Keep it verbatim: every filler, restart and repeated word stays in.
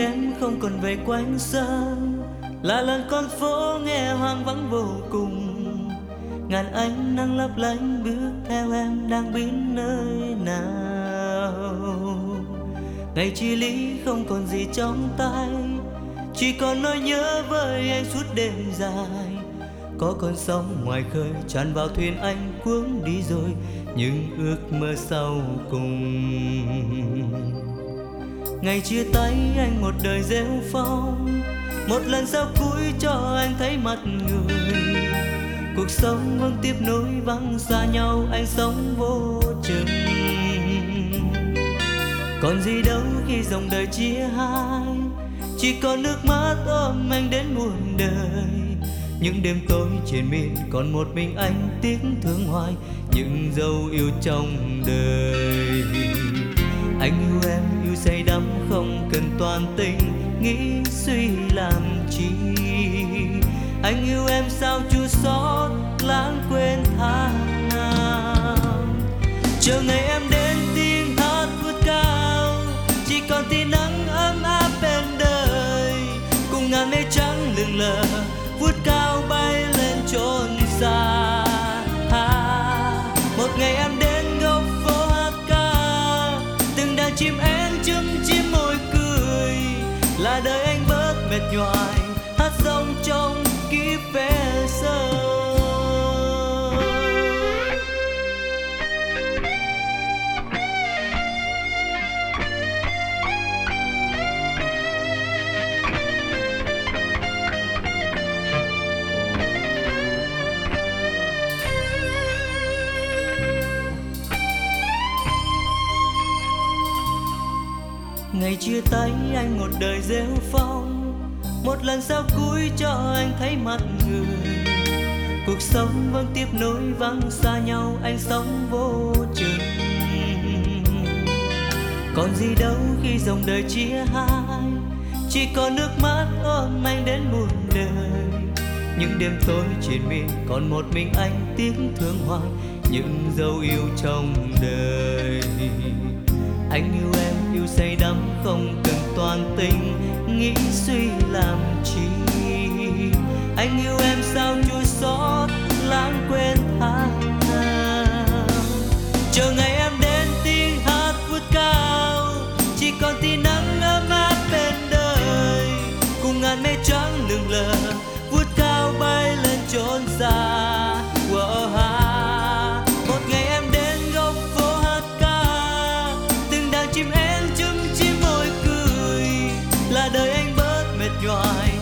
em không còn về quanh sân, là lần con phố nghe hoang vắng vô cùng. Ngàn ánh nắng lấp lánh bước theo em đang biến nơi nào. Ngày chia ly không còn gì trong tay, chỉ còn nỗi nhớ với anh suốt đêm dài. Có con sóng ngoài khơi tràn vào thuyền anh cuốn đi rồi, những ước mơ sau cùng. Ngày chia tay anh một đời rêu phong, một lần sau cuối cho anh thấy mặt người. Cuộc sống vẫn tiếp nối vắng xa nhau, anh sống vô chừng. Còn gì đâu khi dòng đời chia hai, chỉ còn nước mắt ôm anh đến muôn đời. Những đêm tối trên miên còn một mình anh tiếc thương hoài những dấu yêu trong đời. Anh yêu em yêu say đắm không cần toàn tình, nghĩ suy làm chi. Anh yêu em sao chua xót lãng quên tháng năm. Chờ ngày em đến tiếng hát vút cao, chỉ còn tia nắng ấm áp bên đời. Cùng ngàn mây trắng lượn lờ vút cao bay lên chốn xa. À, một ngày em đến góc phố hát ca, từng đàn chim én chấm chim môi cười. Là đời anh bớt mệt nhoài hát rong trong kiếp vé sơ. Ngày chia tay anh một đời rêu phong, một lần sau cuối cho anh thấy mặt người. Cuộc sống vẫn tiếp nối vắng xa nhau, anh sống vô chừng. Còn gì đâu khi dòng đời chia hai, chỉ còn nước mắt ôm anh đến muôn đời. Những đêm tối triền miên còn một mình anh tiếc thương hoài những dấu yêu trong đời. Anh yêu em yêu say đắm không cần toàn tình, nghĩ suy làm chi. Anh yêu em sao chua xót lãng quên tháng năm. Chờ ngày em đến tiếng hát vút cao, chỉ còn tia nắng ấm áp bên đời. Cùng ngàn mây trắng lượn lờ vút cao bay lên chốn xa. Wow, ha. Một ngày em đến góc phố hát ca, từng đàn chim én chấm chim môi cười. Là đời anh bớt mệt nhoài